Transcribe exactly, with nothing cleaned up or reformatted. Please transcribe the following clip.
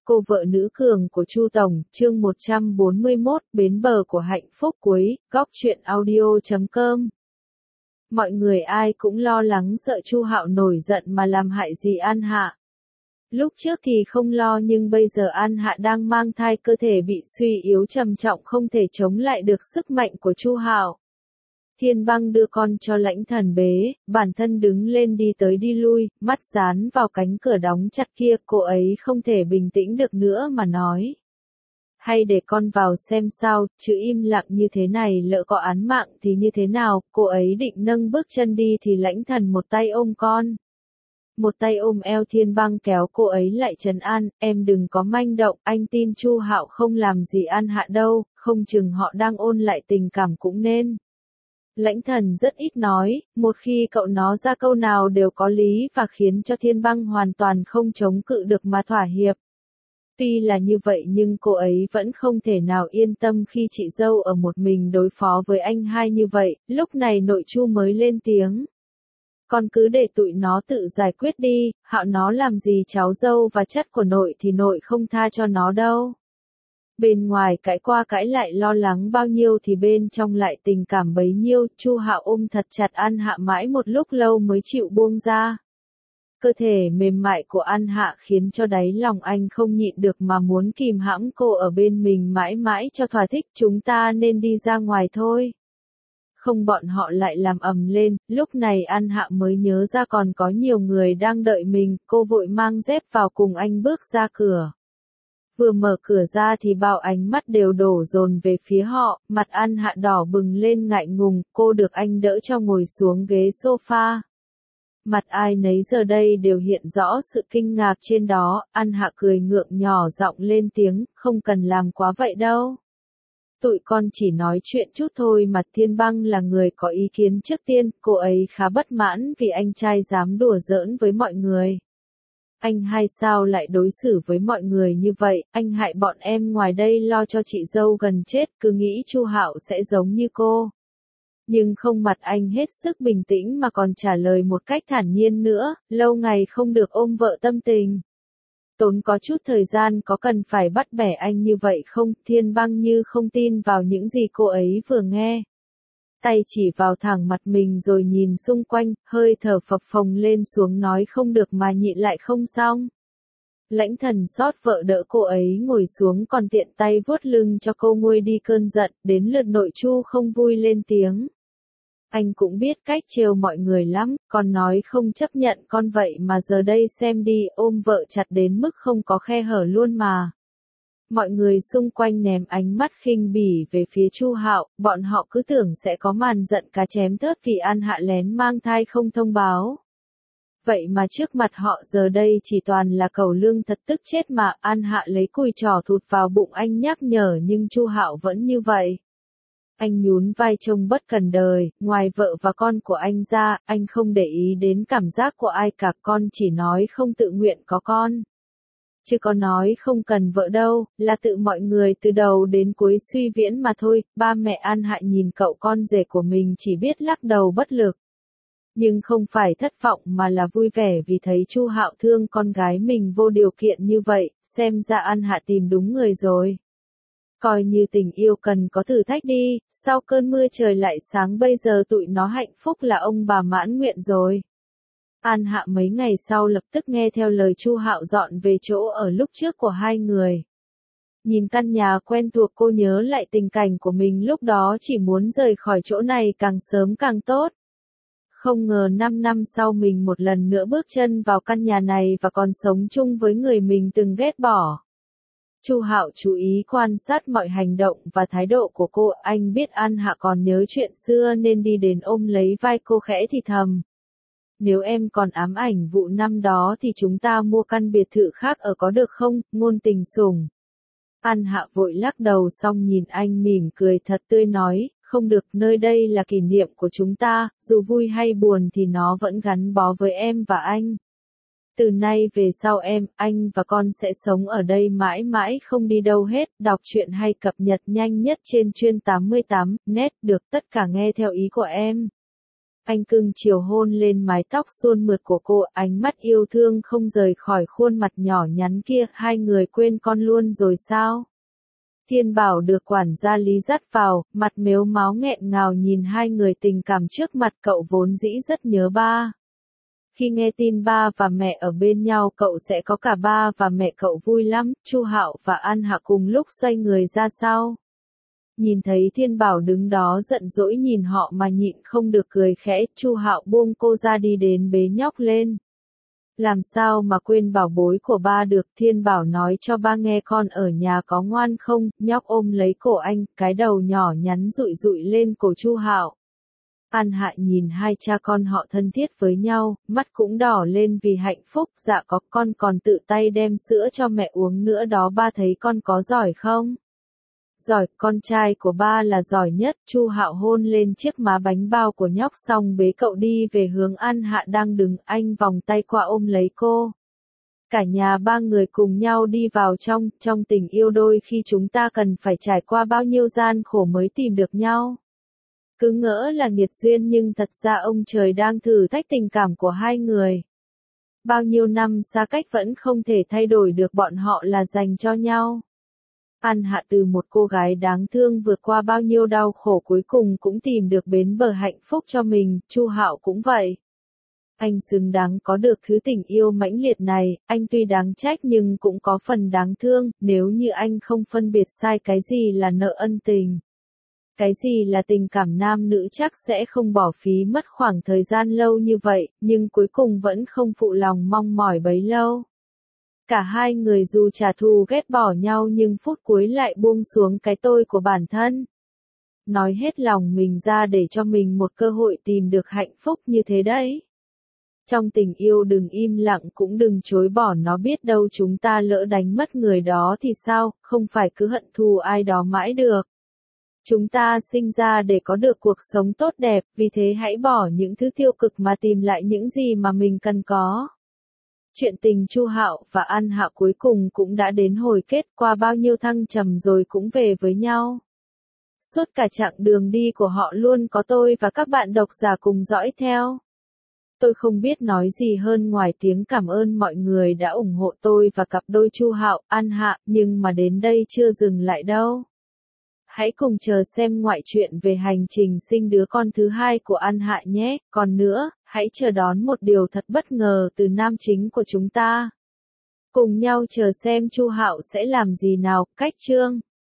cô vợ nữ cường của Chu Tổng, chương một trăm bốn mươi mốt, bến bờ của hạnh phúc cuối, góc truyện audio chấm com. Mọi người ai cũng lo lắng sợ Chu Hạo nổi giận mà làm hại gì An Hạ. Lúc trước thì không lo nhưng bây giờ An Hạ đang mang thai, cơ thể bị suy yếu trầm trọng, không thể chống lại được sức mạnh của Chu Hạo. Thiên Băng đưa con cho Lãnh Thần bế, bản thân đứng lên đi tới đi lui, mắt dán vào cánh cửa đóng chặt kia, cô ấy không thể bình tĩnh được nữa mà nói. Hay để con vào xem sao, chứ im lặng như thế này lỡ có án mạng thì như thế nào. Cô ấy định nâng bước chân đi thì Lãnh Thần một tay ôm con, một tay ôm eo Thiên Băng kéo cô ấy lại trấn an, em đừng có manh động, anh tin Chu Hạo không làm gì An Hạ đâu, không chừng họ đang ôn lại tình cảm cũng nên. Lãnh Thần rất ít nói, một khi cậu nói ra câu nào đều có lý và khiến cho Thiên Băng hoàn toàn không chống cự được mà thỏa hiệp. Tuy là như vậy nhưng cô ấy vẫn không thể nào yên tâm khi chị dâu ở một mình đối phó với anh hai như vậy. Lúc này nội Chu mới lên tiếng. Con cứ để tụi nó tự giải quyết đi, Hạo nó làm gì cháu dâu và chất của nội thì nội không tha cho nó đâu. Bên ngoài cãi qua cãi lại lo lắng bao nhiêu thì bên trong lại tình cảm bấy nhiêu. Chu Hạo ôm thật chặt An Hạ mãi một lúc lâu mới chịu buông ra. Cơ thể mềm mại của An Hạ khiến cho đáy lòng anh không nhịn được mà muốn kìm hãm cô ở bên mình mãi mãi cho thỏa thích. Chúng ta nên đi ra ngoài thôi. Không bọn họ lại làm ầm lên, lúc này An Hạ mới nhớ ra còn có nhiều người đang đợi mình, cô vội mang dép vào cùng anh bước ra cửa. Vừa mở cửa ra thì bao ánh mắt đều đổ dồn về phía họ, mặt An Hạ đỏ bừng lên ngại ngùng, cô được anh đỡ cho ngồi xuống ghế sofa. Mặt ai nấy giờ đây đều hiện rõ sự kinh ngạc trên đó. An Hạ cười ngượng nhỏ giọng lên tiếng, không cần làm quá vậy đâu. Tụi con chỉ nói chuyện chút thôi mà. Thiên Băng là người có ý kiến trước tiên, cô ấy khá bất mãn vì anh trai dám đùa giỡn với mọi người. Anh hai sao lại đối xử với mọi người như vậy, anh hại bọn em ngoài đây lo cho chị dâu gần chết, cứ nghĩ Chu Hạo sẽ giống như cô. Nhưng không, mặt anh hết sức bình tĩnh mà còn trả lời một cách thản nhiên nữa, lâu ngày không được ôm vợ tâm tình. Tốn có chút thời gian, có cần phải bắt bẻ anh như vậy không? Thiên Băng như không tin vào những gì cô ấy vừa nghe. Tay chỉ vào thẳng mặt mình rồi nhìn xung quanh, hơi thở phập phồng lên xuống nói không được mà nhịn lại không xong. Lãnh Thần xót vợ đỡ cô ấy ngồi xuống còn tiện tay vuốt lưng cho cô nguôi đi cơn giận, đến lượt nội Chu không vui lên tiếng. Anh cũng biết cách trêu mọi người lắm, con nói không chấp nhận con vậy mà giờ đây xem đi, ôm vợ chặt đến mức không có khe hở luôn mà. Mọi người xung quanh ném ánh mắt khinh bỉ về phía Chu Hạo, bọn họ cứ tưởng sẽ có màn giận cá chém thớt vì An Hạ lén mang thai không thông báo. Vậy mà trước mặt họ giờ đây chỉ toàn là cẩu lương, thật tức chết mà. An Hạ lấy cùi trỏ thụt vào bụng anh nhắc nhở nhưng Chu Hạo vẫn như vậy. Anh nhún vai trông bất cần đời, ngoài vợ và con của anh ra, anh không để ý đến cảm giác của ai cả, con chỉ nói không tự nguyện có con. Chứ có nói không cần vợ đâu, là tự mọi người từ đầu đến cuối suy viễn mà thôi. Ba mẹ An Hạ nhìn cậu con rể của mình chỉ biết lắc đầu bất lực. Nhưng không phải thất vọng mà là vui vẻ vì thấy Chu Hạo thương con gái mình vô điều kiện như vậy, xem ra An Hạ tìm đúng người rồi. Coi như tình yêu cần có thử thách đi, sau cơn mưa trời lại sáng, bây giờ tụi nó hạnh phúc là ông bà mãn nguyện rồi. An Hạ mấy ngày sau lập tức nghe theo lời Chu Hạo dọn về chỗ ở lúc trước của hai người. Nhìn căn nhà quen thuộc cô nhớ lại tình cảnh của mình lúc đó, chỉ muốn rời khỏi chỗ này càng sớm càng tốt. Không ngờ năm năm sau mình một lần nữa bước chân vào căn nhà này và còn sống chung với người mình từng ghét bỏ. Chu Hạo chú ý quan sát mọi hành động và thái độ của cô, anh biết An Hạ còn nhớ chuyện xưa nên đi đến ôm lấy vai cô khẽ thì thầm. Nếu em còn ám ảnh vụ năm đó thì chúng ta mua căn biệt thự khác ở có được không, ngôn tình sủng. An Hạ vội lắc đầu xong nhìn anh mỉm cười thật tươi nói, không được, nơi đây là kỷ niệm của chúng ta, dù vui hay buồn thì nó vẫn gắn bó với em và anh. Từ nay về sau em, anh và con sẽ sống ở đây mãi mãi không đi đâu hết. Đọc truyện hay cập nhật nhanh nhất trên chuyên tám mươi tám net, được tất cả nghe theo ý của em. Anh cưng chiều hôn lên mái tóc suôn mượt của cô, ánh mắt yêu thương không rời khỏi khuôn mặt nhỏ nhắn kia, hai người quên con luôn rồi sao? Thiên Bảo được quản gia Lý dắt vào, mặt mếu máo nghẹn ngào nhìn hai người tình cảm trước mặt, cậu vốn dĩ rất nhớ ba. Khi nghe tin ba và mẹ ở bên nhau cậu sẽ có cả ba và mẹ cậu vui lắm. Chu Hạo và An Hạ cùng lúc xoay người ra sau. Nhìn thấy Thiên Bảo đứng đó giận dỗi nhìn họ mà nhịn không được cười khẽ, Chu Hạo buông cô ra đi đến bế nhóc lên. Làm sao mà quên bảo bối của ba được, Thiên Bảo nói cho ba nghe con ở nhà có ngoan không, nhóc ôm lấy cổ anh, cái đầu nhỏ nhắn dụi dụi lên cổ Chu Hạo. An Hạ nhìn hai cha con họ thân thiết với nhau, mắt cũng đỏ lên vì hạnh phúc, dạ có, con còn tự tay đem sữa cho mẹ uống nữa đó, ba thấy con có giỏi không? Giỏi, con trai của ba là giỏi nhất. Chu Hạo hôn lên chiếc má bánh bao của nhóc xong bế cậu đi về hướng An Hạ đang đứng, anh vòng tay qua ôm lấy cô. Cả nhà ba người cùng nhau đi vào trong, trong tình yêu đôi khi chúng ta cần phải trải qua bao nhiêu gian khổ mới tìm được nhau. Cứ ngỡ là nghiệt duyên nhưng thật ra ông trời đang thử thách tình cảm của hai người. Bao nhiêu năm xa cách vẫn không thể thay đổi được bọn họ là dành cho nhau. An Hạ từ một cô gái đáng thương vượt qua bao nhiêu đau khổ cuối cùng cũng tìm được bến bờ hạnh phúc cho mình, Chu Hạo cũng vậy. Anh xứng đáng có được thứ tình yêu mãnh liệt này, anh tuy đáng trách nhưng cũng có phần đáng thương, nếu như anh không phân biệt sai cái gì là nợ ân tình. Cái gì là tình cảm nam nữ chắc sẽ không bỏ phí mất khoảng thời gian lâu như vậy, nhưng cuối cùng vẫn không phụ lòng mong mỏi bấy lâu. Cả hai người dù trả thù ghét bỏ nhau nhưng phút cuối lại buông xuống cái tôi của bản thân. Nói hết lòng mình ra để cho mình một cơ hội tìm được hạnh phúc như thế đấy. Trong tình yêu đừng im lặng cũng đừng chối bỏ nó, biết đâu chúng ta lỡ đánh mất người đó thì sao, không phải cứ hận thù ai đó mãi được. Chúng ta sinh ra để có được cuộc sống tốt đẹp, vì thế hãy bỏ những thứ tiêu cực mà tìm lại những gì mà mình cần có. Chuyện tình Chu Hạo và An Hạ cuối cùng cũng đã đến hồi kết, qua bao nhiêu thăng trầm rồi cũng về với nhau. Suốt cả chặng đường đi của họ luôn có tôi và các bạn độc giả cùng dõi theo. Tôi không biết nói gì hơn ngoài tiếng cảm ơn mọi người đã ủng hộ tôi và cặp đôi Chu Hạo, An Hạ, nhưng mà đến đây chưa dừng lại đâu. Hãy cùng chờ xem ngoại truyện về hành trình sinh đứa con thứ hai của An Hạ nhé. Còn nữa, hãy chờ đón một điều thật bất ngờ từ nam chính của chúng ta. Cùng nhau chờ xem Chu Hạo sẽ làm gì nào. Cách chương